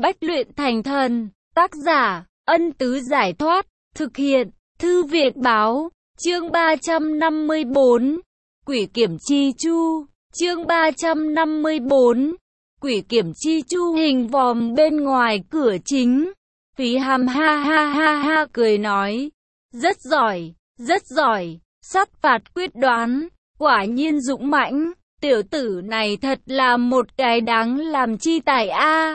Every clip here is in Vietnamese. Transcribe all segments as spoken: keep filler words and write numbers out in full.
Bách luyện thành thần. Tác giả, Ân Tứ Giải Thoát. Thực hiện, Thư viện Báo. Chương ba trăm năm mươi bốn. Quỷ Kiểm Chi Chu. Chương ba trăm năm mươi bốn. Quỷ Kiểm Chi Chu. Hình vòm bên ngoài cửa chính. Phí Hàm ha ha ha ha cười nói. Rất giỏi, rất giỏi, sát phạt quyết đoán, quả nhiên dũng mãnh. Tiểu tử này thật là một cái đáng làm chi tài a.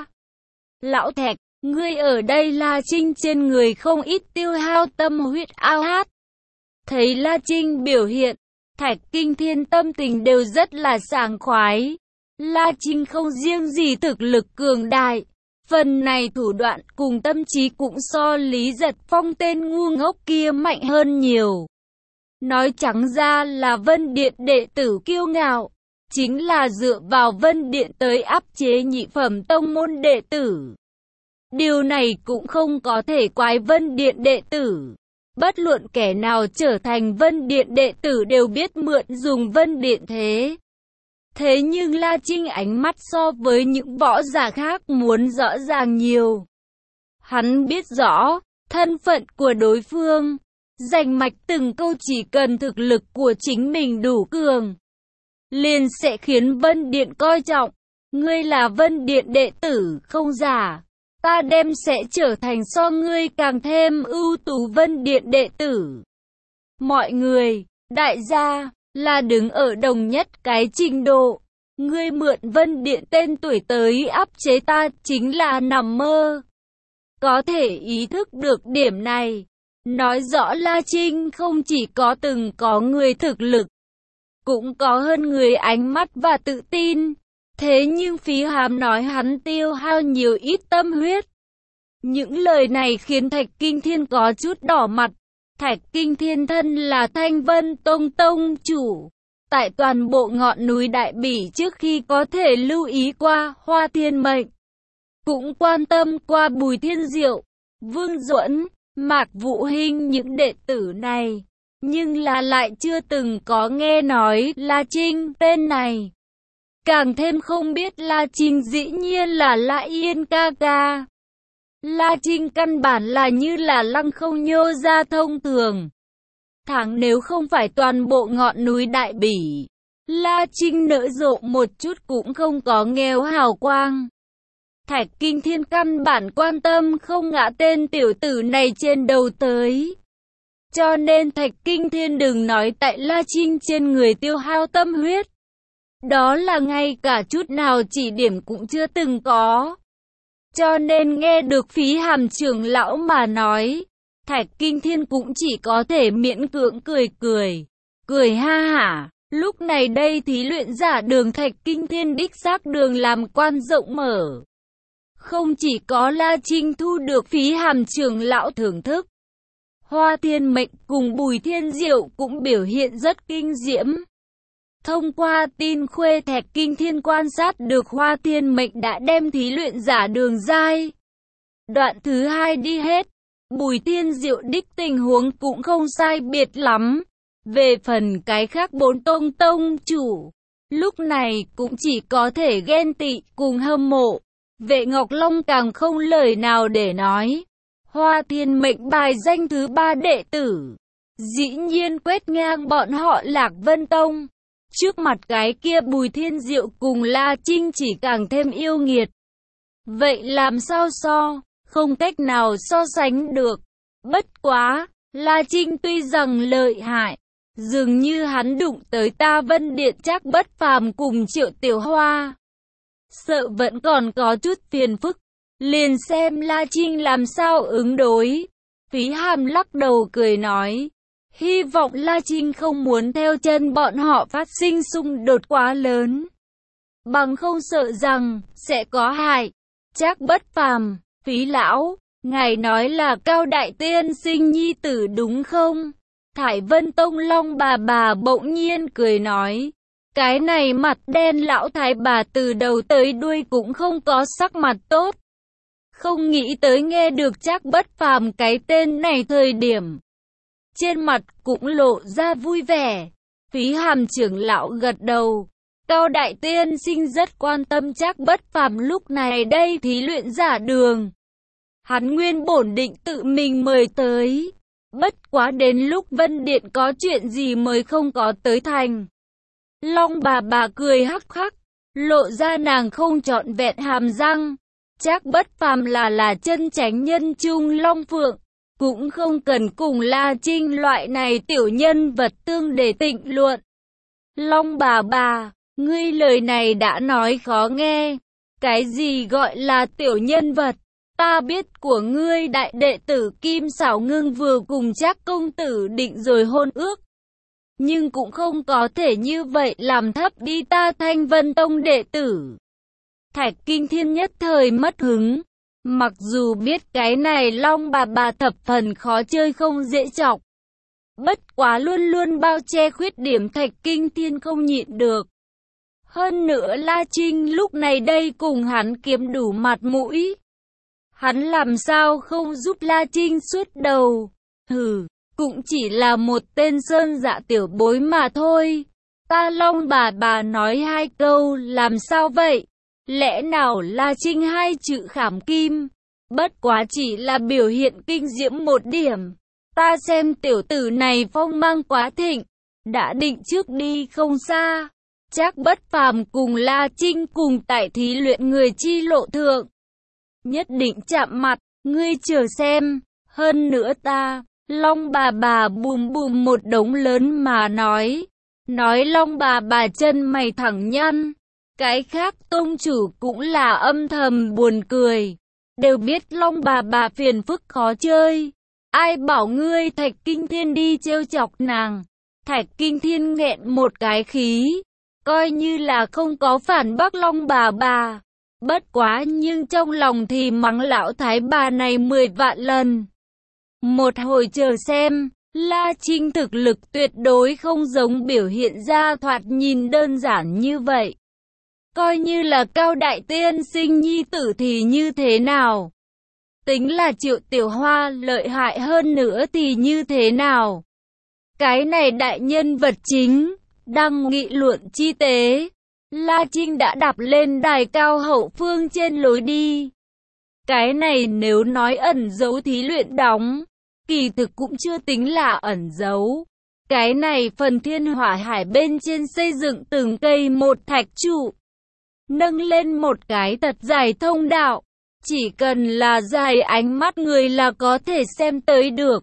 Lão Thạch, ngươi ở đây La Trinh trên người không ít tiêu hao tâm huyết ao hát. Thấy La Trinh biểu hiện, Thạch Kinh Thiên tâm tình đều rất là sảng khoái. La Trinh không riêng gì thực lực cường đại, phần này thủ đoạn cùng tâm trí cũng so Lý Giật Phong tên ngu ngốc kia mạnh hơn nhiều. Nói trắng ra là Vân Điện đệ tử kiêu ngạo, chính là dựa vào Vân Điện tới áp chế nhị phẩm tông môn đệ tử. Điều này cũng không có thể quái Vân Điện đệ tử. Bất luận kẻ nào trở thành Vân Điện đệ tử đều biết mượn dùng Vân Điện thế. Thế nhưng La Trinh ánh mắt so với những võ giả khác muốn rõ ràng nhiều. Hắn biết rõ thân phận của đối phương, rành mạch từng câu chỉ cần thực lực của chính mình đủ cường, liền sẽ khiến Vân Điện coi trọng. Ngươi là Vân Điện đệ tử không giả, ta đem sẽ trở thành so ngươi càng thêm ưu tú Vân Điện đệ tử. Mọi người, đại gia, là đứng ở đồng nhất cái trình độ. Ngươi mượn Vân Điện tên tuổi tới áp chế ta chính là nằm mơ. Có thể ý thức được điểm này, nói rõ La Trinh không chỉ có từng có người thực lực, cũng có hơn người ánh mắt và tự tin. Thế nhưng Phí Hàm nói hắn tiêu hao nhiều ít tâm huyết. Những lời này khiến Thạch Kinh Thiên có chút đỏ mặt. Thạch Kinh Thiên thân là Thanh Vân Tông tông chủ, tại toàn bộ ngọn núi Đại Bỉ trước khi có thể lưu ý qua Hoa Thiên Mệnh, cũng quan tâm qua Bùi Thiên Diệu, Vương Duẫn, Mạc Vũ Hinh những đệ tử này, nhưng là lại chưa từng có nghe nói La Trinh tên này. Càng thêm không biết La Trinh dĩ nhiên là La Yên ca ca. La Trinh căn bản là như là lăng không nhô ra thông thường. Thẳng nếu không phải toàn bộ ngọn núi Đại Bỉ, La Trinh nở rộ một chút cũng không có nghèo hào quang. Thạch Kinh Thiên căn bản quan tâm không ngã tên tiểu tử này trên đầu tới. Cho nên Thạch Kinh Thiên đừng nói tại La Trinh trên người tiêu hao tâm huyết. Đó là ngay cả chút nào chỉ điểm cũng chưa từng có. Cho nên nghe được Phí Hàm trưởng lão mà nói, Thạch Kinh Thiên cũng chỉ có thể miễn cưỡng cười cười. Cười ha hả, lúc này đây thí luyện giả đường Thạch Kinh Thiên đích xác đường làm quan rộng mở. Không chỉ có La Trinh thu được Phí Hàm trưởng lão thưởng thức, Hoa Thiên Mệnh cùng Bùi Thiên Diệu cũng biểu hiện rất kinh diễm. Thông qua tin khuê Thạch Kinh Thiên quan sát được Hoa Thiên Mệnh đã đem thí luyện giả đường giai đoạn thứ hai đi hết. Bùi Thiên Diệu đích tình huống cũng không sai biệt lắm. Về phần cái khác bốn tông tông chủ, lúc này cũng chỉ có thể ghen tị cùng hâm mộ. Vệ Ngọc Long càng không lời nào để nói. Hoa Thiên Mệnh bài danh thứ ba đệ tử, dĩ nhiên quét ngang bọn họ Lạc Vân Tông. Trước mặt cái kia Bùi Thiên Diệu cùng La Trinh chỉ càng thêm yêu nghiệt. Vậy làm sao so, không cách nào so sánh được. Bất quá, La Trinh tuy rằng lợi hại, dường như hắn đụng tới ta Vân Điện Trác Bất Phàm cùng Triệu Tiểu Hoa, sợ vẫn còn có chút phiền phức. Liền xem La Trinh làm sao ứng đối. Phí Hàm lắc đầu cười nói, hy vọng La Trinh không muốn theo chân bọn họ phát sinh xung đột quá lớn, bằng không sợ rằng sẽ có hại. Trác Bất Phàm, Phí lão, ngài nói là Cao đại tiên sinh nhi tử đúng không? Thải Vân Tông Long bà bà bỗng nhiên cười nói, cái này mặt đen lão thái bà từ đầu tới đuôi cũng không có sắc mặt tốt. Không nghĩ tới nghe được Trác Bất Phàm cái tên này thời điểm, trên mặt cũng lộ ra vui vẻ. Phí Hàm trưởng lão gật đầu, Cao Đại Tiên Sinh rất quan tâm Trác Bất Phàm lúc này đây thí luyện giả đường. Hắn nguyên bổn định tự mình mời tới. Bất quá đến lúc Vân Điện có chuyện gì mới không có tới thành. Long bà bà cười hắc hắc, lộ ra nàng không trọn vẹn hàm răng. Trác Bất Phàm là là chân chánh nhân trung Long Phượng, cũng không cần cùng La Trinh loại này tiểu nhân vật tương để tịnh luận. Long bà bà, ngươi lời này đã nói khó nghe. Cái gì gọi là tiểu nhân vật? Ta biết của ngươi đại đệ tử Kim Xảo Ngưng vừa cùng Trác công tử định rồi hôn ước. Nhưng cũng không có thể như vậy làm thấp đi ta Thanh Vân Tông đệ tử. Thạch Kinh Thiên nhất thời mất hứng. Mặc dù biết cái này Long bà bà thập phần khó chơi không dễ chọc. Bất quá luôn luôn bao che khuyết điểm Thạch Kinh Thiên không nhịn được. Hơn nữa La Trinh lúc này đây cùng hắn kiếm đủ mặt mũi. Hắn làm sao không giúp La Trinh suốt đầu. Hừ, cũng chỉ là một tên sơn dạ tiểu bối mà thôi. Ta Long bà bà nói hai câu làm sao vậy? Lẽ nào La Trinh hai chữ khảm kim? Bất quá chỉ là biểu hiện kinh diễm một điểm. Ta xem tiểu tử này phong mang quá thịnh. Đã định trước đi không xa. Trác Bất Phàm cùng La Trinh cùng tại thí luyện người chi lộ thượng. Nhất định chạm mặt, ngươi chờ xem. Hơn nữa ta, Long bà bà bùm bùm một đống lớn mà nói. Nói Long bà bà chân mày thẳng nhăn. Cái khác tông chủ cũng là âm thầm buồn cười. Đều biết Long bà bà phiền phức khó chơi. Ai bảo ngươi Thạch Kinh Thiên đi trêu chọc nàng. Thạch Kinh Thiên nghẹn một cái khí. Coi như là không có phản bác Long bà bà. Bất quá nhưng trong lòng thì mắng lão thái bà này mười vạn lần. Một hồi chờ xem. La Trinh thực lực tuyệt đối không giống biểu hiện ra thoạt nhìn đơn giản như vậy. Coi như là Cao Đại Tiên Sinh nhi tử thì như thế nào? Tính là Triệu Tiểu Hoa lợi hại hơn nữa thì như thế nào? Cái này đại nhân vật chính, đang nghị luận chi tế. La Trinh đã đạp lên đài cao hậu phương trên lối đi. Cái này nếu nói ẩn giấu thí luyện đóng, kỳ thực cũng chưa tính là ẩn giấu. Cái này phần thiên hỏa hải bên trên xây dựng từng cây một thạch trụ. Nâng lên một cái thật dài thông đạo. Chỉ cần là dài ánh mắt người là có thể xem tới được.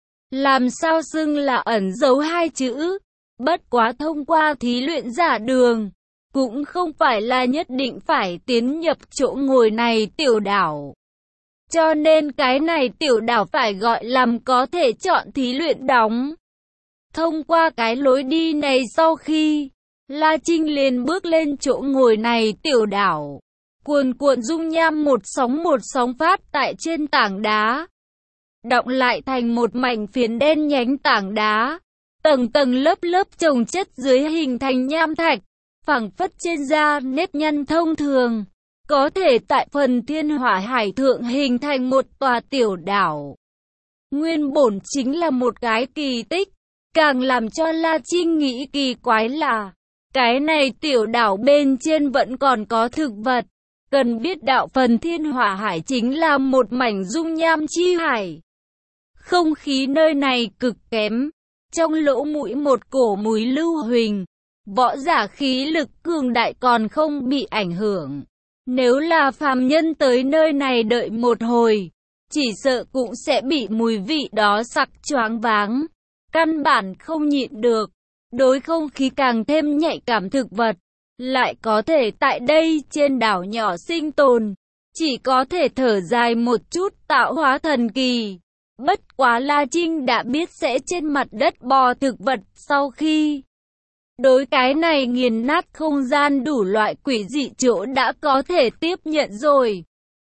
Làm sao xưng là ẩn giấu hai chữ. Bất quá thông qua thí luyện giả đường. Cũng không phải là nhất định phải tiến nhập chỗ ngồi này tiểu đảo. Cho nên cái này tiểu đảo phải gọi làm có thể chọn thí luyện đóng. Thông qua cái lối đi này sau khi La Trinh liền bước lên chỗ ngồi này tiểu đảo. Cuồn cuộn dung nham một sóng một sóng phát tại trên tảng đá. Đọng lại thành một mảnh phiến đen nhánh tảng đá. Tầng tầng lớp lớp chồng chất dưới hình thành nham thạch. Phẳng phất trên da nếp nhăn thông thường. Có thể tại phần thiên hỏa hải thượng hình thành một tòa tiểu đảo. Nguyên bổn chính là một cái kỳ tích. Càng làm cho La Trinh nghĩ kỳ quái là cái này tiểu đảo bên trên vẫn còn có thực vật. Cần biết đạo phần thiên hỏa hải chính là một mảnh dung nham chi hải. Không khí nơi này cực kém. Trong lỗ mũi một cổ mùi lưu huỳnh. Võ giả khí lực cường đại còn không bị ảnh hưởng. Nếu là phàm nhân tới nơi này đợi một hồi, chỉ sợ cũng sẽ bị mùi vị đó sặc choáng váng. Căn bản không nhịn được. Đối không khí càng thêm nhạy cảm thực vật. Lại có thể tại đây trên đảo nhỏ sinh tồn. Chỉ có thể thở dài một chút tạo hóa thần kỳ. Bất quá La Trinh đã biết sẽ trên mặt đất bò thực vật sau khi đối cái này nghiền nát không gian đủ loại quỷ dị chỗ đã có thể tiếp nhận rồi.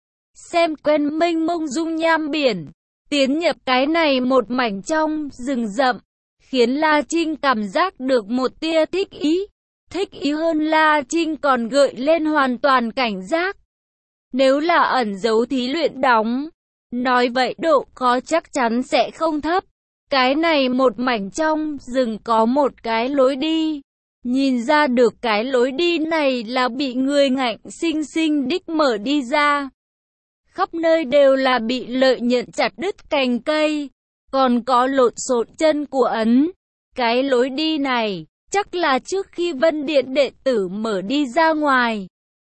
Xem quen mênh mông dung nham biển, tiến nhập cái này một mảnh trong rừng rậm, khiến La Trinh cảm giác được một tia thích ý. Thích ý hơn La Trinh còn gợi lên hoàn toàn cảnh giác. Nếu là ẩn giấu thí luyện đóng, nói vậy độ khó chắc chắn sẽ không thấp. Cái này một mảnh trong rừng có một cái lối đi. nhìn ra được cái lối đi này là bị người ngạnh sinh sinh đích mở đi ra. Khắp nơi đều là bị lợi nhận chặt đứt cành cây, còn có lộn xộn chân của ấn. Cái lối đi này, chắc là trước khi Vân Điện đệ tử mở đi ra ngoài,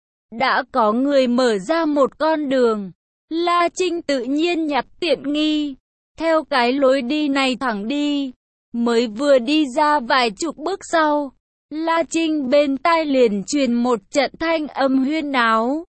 đã có người mở ra một con đường. La Trinh tự nhiên nhặt tiện nghi, theo cái lối đi này thẳng đi. Mới vừa đi ra vài chục bước sau, La Trinh bên tai liền truyền một trận thanh âm huyên náo.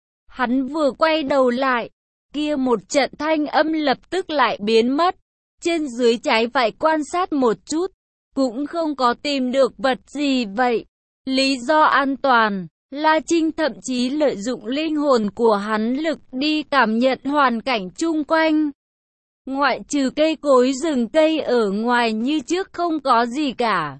Hắn vừa quay đầu lại, kia một trận thanh âm lập tức lại biến mất. Trên dưới trái phải quan sát một chút, cũng không có tìm được vật gì vậy. Lý do an toàn, La Trinh thậm chí lợi dụng linh hồn của hắn lực đi cảm nhận hoàn cảnh chung quanh. Ngoại trừ cây cối rừng cây ở ngoài như trước không có gì cả.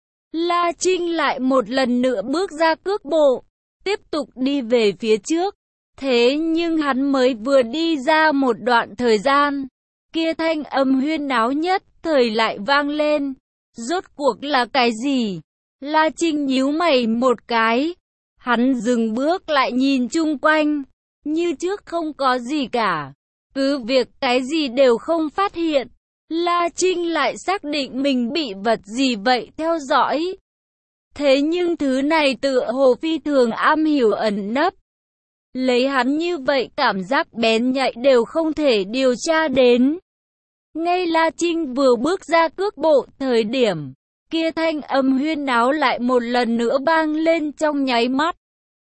La Trinh lại một lần nữa bước ra cước bộ, tiếp tục đi về phía trước. Thế nhưng hắn mới vừa đi ra một đoạn thời gian, kia thanh âm huyên náo nhất thời lại vang lên. Rốt cuộc là cái gì? La Trinh nhíu mày một cái. Hắn dừng bước lại nhìn chung quanh, như trước không có gì cả. Cứ việc cái gì đều không phát hiện, La Trinh lại xác định mình bị vật gì vậy theo dõi. Thế nhưng thứ này tựa hồ phi thường am hiểu ẩn nấp. Lấy hắn như vậy cảm giác bén nhạy đều không thể điều tra đến. Ngay La Trinh vừa bước ra cước bộ thời điểm, kia thanh âm huyên náo lại một lần nữa vang lên trong nháy mắt.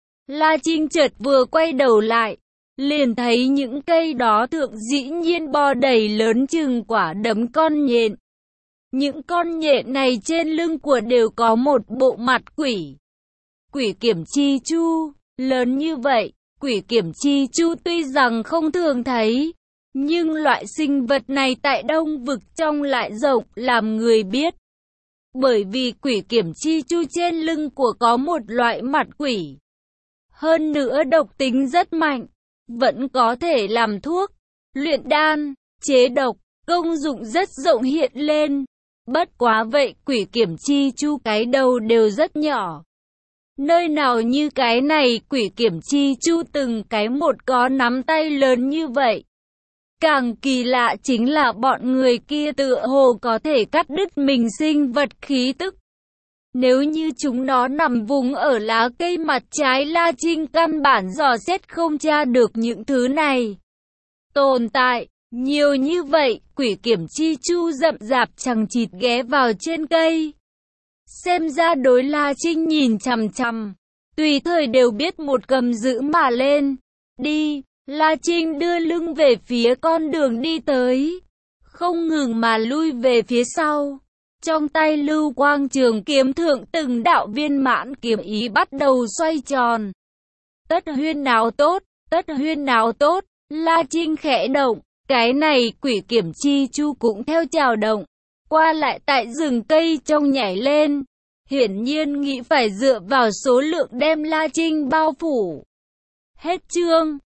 La Trinh chợt vừa quay đầu lại, liền thấy những cây đó thượng dĩ nhiên bò đầy lớn chừng quả đấm con nhện. Những con nhện này trên lưng của đều có một bộ mặt quỷ. Quỷ kiểm chi chu, lớn như vậy, quỷ kiểm chi chu tuy rằng không thường thấy, nhưng loại sinh vật này tại Đông Vực trong lại rộng làm người biết. Bởi vì quỷ kiểm chi chu trên lưng của có một loại mặt quỷ. Hơn nữa độc tính rất mạnh, vẫn có thể làm thuốc, luyện đan, chế độc, công dụng rất rộng hiện lên. Bất quá vậy quỷ kiểm chi chu cái đầu đều rất nhỏ. Nơi nào như cái này quỷ kiểm chi chu từng cái một có nắm tay lớn như vậy. Càng kỳ lạ chính là bọn người kia tựa hồ có thể cắt đứt mình sinh vật khí tức. Nếu như chúng nó nằm vùng ở lá cây mặt trái, La Trinh căn bản dò xét không tra được những thứ này. Tồn tại nhiều như vậy, quỷ kiểm chi chu rậm rạp chằng chịt ghé vào trên cây. Xem ra đối La Trinh nhìn chằm chằm, tùy thời đều biết một cầm giữ mà lên. Đi, La Trinh đưa lưng về phía con đường đi tới, không ngừng mà lui về phía sau. Trong tay lưu quang trường kiếm thượng từng đạo viên mãn kiếm ý bắt đầu xoay tròn. Tất huyên nào tốt, tất huyên nào tốt, La Trinh khẽ động, cái này quỷ kiểm chi chu cũng theo chào động, qua lại tại rừng cây trong nhảy lên. Hiển nhiên nghĩ phải dựa vào số lượng đem La Trinh bao phủ. Hết chương.